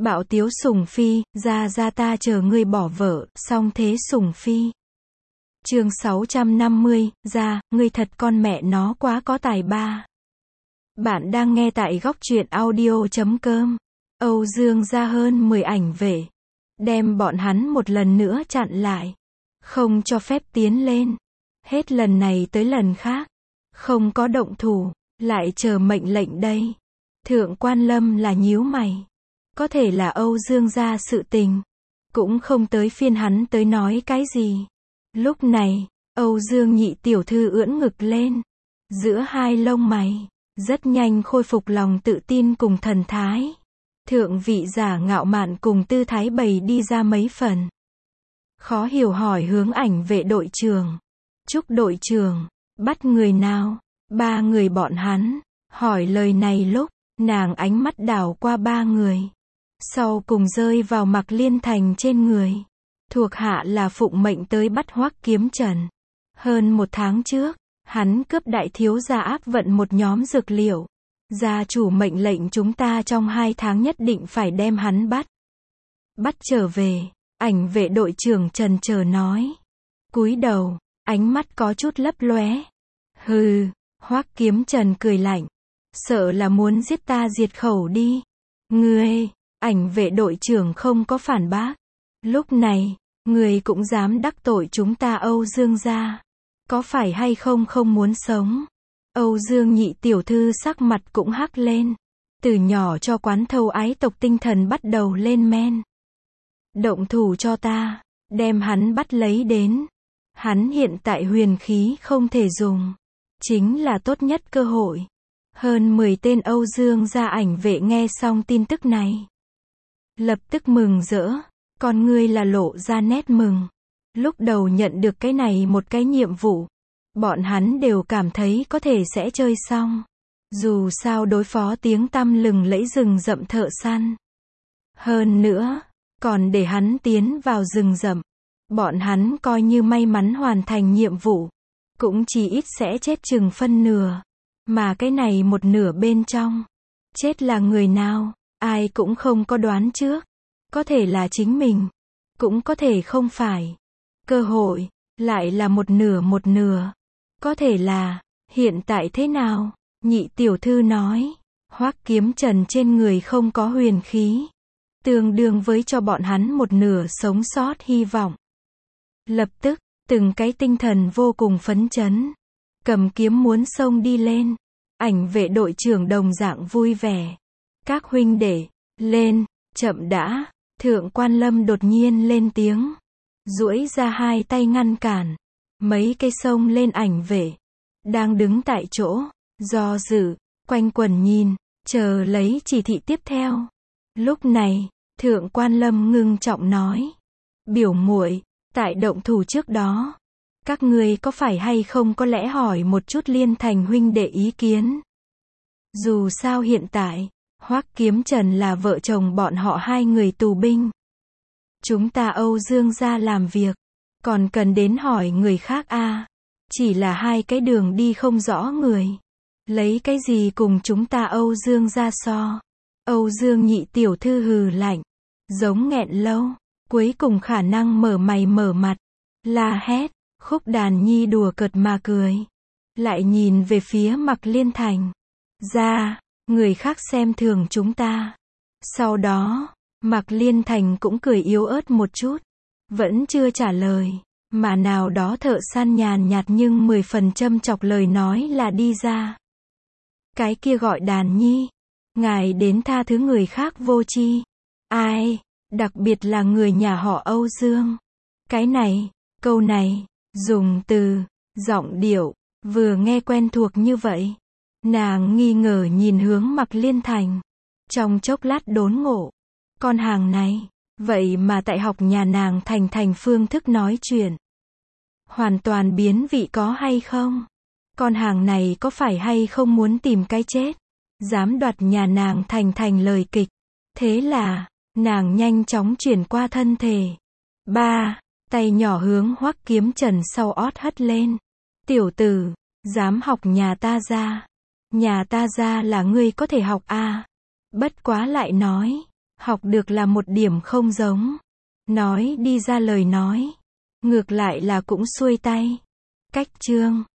Bạo tiếu Sùng Phi, ra ta chờ ngươi bỏ vợ, xong thế Sùng Phi. Chương 650, ngươi thật con mẹ nó quá có tài ba. Bạn đang nghe tại góc truyện audio.com. Âu Dương ra hơn 10 ảnh vệ, đem bọn hắn một lần nữa chặn lại, không cho phép tiến lên. Hết lần này tới lần khác, không có động thủ, lại chờ mệnh lệnh đây. Thượng Quan Lâm là nhíu mày. Có thể là Âu Dương gia sự tình, cũng không tới phiên hắn tới nói cái gì. Lúc này, Âu Dương nhị tiểu thư ưỡn ngực lên, giữa hai lông mày, rất nhanh khôi phục lòng tự tin cùng thần thái. Thượng vị giả ngạo mạn cùng tư thái bày đi ra mấy phần. Khó hiểu hỏi hướng ảnh vệ đội trưởng. Chúc đội trưởng, bắt người nào? 3 người bọn hắn. Hỏi lời này lúc, nàng ánh mắt đảo qua 3 người. Sau cùng rơi vào Mạc Liên Thành trên người. Thuộc hạ là phụng mệnh tới bắt Hoắc Kiếm Trần. Hơn 1 tháng trước, hắn cướp đại thiếu gia áp vận một nhóm dược liệu. Gia chủ mệnh lệnh chúng ta trong 2 tháng nhất định phải đem hắn bắt. Bắt trở về, ảnh vệ đội trưởng trần chờ nói. Cúi đầu, ánh mắt có chút lấp lóe. Hừ, Hoắc Kiếm Trần cười lạnh. Sợ là muốn giết ta diệt khẩu đi. Ngươi, ảnh vệ đội trưởng không có phản bác. Lúc này, ngươi cũng dám đắc tội chúng ta Âu Dương gia. Có phải hay không muốn sống? Âu Dương nhị tiểu thư sắc mặt cũng hắc lên. Từ nhỏ cho quán thâu ái tộc tinh thần bắt đầu lên men. Động thủ cho ta, đem hắn bắt lấy đến. Hắn hiện tại huyền khí không thể dùng. Chính là tốt nhất cơ hội. Hơn 10 tên Âu Dương gia ảnh vệ nghe xong tin tức này. Lập tức mừng rỡ, con ngươi là lộ ra nét mừng. Lúc đầu nhận được cái này một cái nhiệm vụ, bọn hắn đều cảm thấy có thể sẽ chơi xong. Dù sao đối phó tiếng tăm lừng lẫy rừng rậm thợ săn. Hơn nữa, còn để hắn tiến vào rừng rậm. Bọn hắn coi như may mắn hoàn thành nhiệm vụ, cũng chỉ ít sẽ chết chừng phân nửa. Mà cái này một nửa bên trong, chết là người nào, ai cũng không có đoán trước. Có thể là chính mình, cũng có thể không phải. Cơ hội, lại là một nửa. Có thể là, hiện tại thế nào? Nhị tiểu thư nói, Hoắc Kiếm Trần trên người không có huyền khí. Tương đương với cho bọn hắn một nửa sống sót hy vọng. Lập tức, từng cái tinh thần vô cùng phấn chấn. Cầm kiếm muốn xông đi lên. Ảnh vệ đội trưởng đồng dạng vui vẻ. Các huynh đệ, lên, chậm đã. Thượng Quan Lâm đột nhiên lên tiếng. Duỗi ra 2 tay ngăn cản. Mấy cây xông lên ảnh vệ. Đang đứng tại chỗ, do dự, quanh quẩn nhìn, chờ lấy chỉ thị tiếp theo. Lúc này, Thượng Quan Lâm ngưng trọng nói. Biểu muội, tại động thủ trước đó, các ngươi có phải hay không có lẽ hỏi một chút Liên Thành huynh đệ ý kiến. Dù sao hiện tại, Hoắc Kiếm Trần là vợ chồng bọn họ 2 người tù binh. Chúng ta Âu Dương gia làm việc, còn cần đến hỏi người khác à? Chỉ là 2 cái đường đi không rõ người. Lấy cái gì cùng chúng ta Âu Dương gia so? Âu Dương nhị tiểu thư hừ lạnh, giống nghẹn lâu, cuối cùng khả năng mở mày mở mặt, la hét. Khúc Đàn Nhi đùa cợt mà cười, lại nhìn về phía Mạc Liên Thành. Người khác xem thường chúng ta. Sau đó, Mạc Liên Thành cũng cười yếu ớt một chút, vẫn chưa trả lời, mà nào đó thợ săn nhàn nhạt nhưng 10 phần châm chọc lời nói là đi ra. Cái kia gọi Đàn Nhi, ngài đến tha thứ người khác vô tri. Ai, đặc biệt là người nhà họ Âu Dương. Cái này, câu này, dùng từ, giọng điệu, vừa nghe quen thuộc như vậy. Nàng nghi ngờ nhìn hướng Mạc Liên Thành. Trong chốc lát đốn ngộ. Con hàng này, vậy mà tại học nhà nàng thành phương thức nói chuyện. Hoàn toàn biến vị có hay không? Con hàng này có phải hay không muốn tìm cái chết? Dám đoạt nhà nàng thành lời kịch. Thế là, nàng nhanh chóng chuyển qua thân thể. Tay nhỏ hướng Hoắc Kiếm Trần sau ót hất lên. Tiểu tử, dám học nhà ta ra. Nhà ta ra là ngươi có thể học à? Bất quá lại nói, Học được là một điểm không giống. Nói đi ra lời nói. Ngược lại là cũng xuôi tay. Cách chương.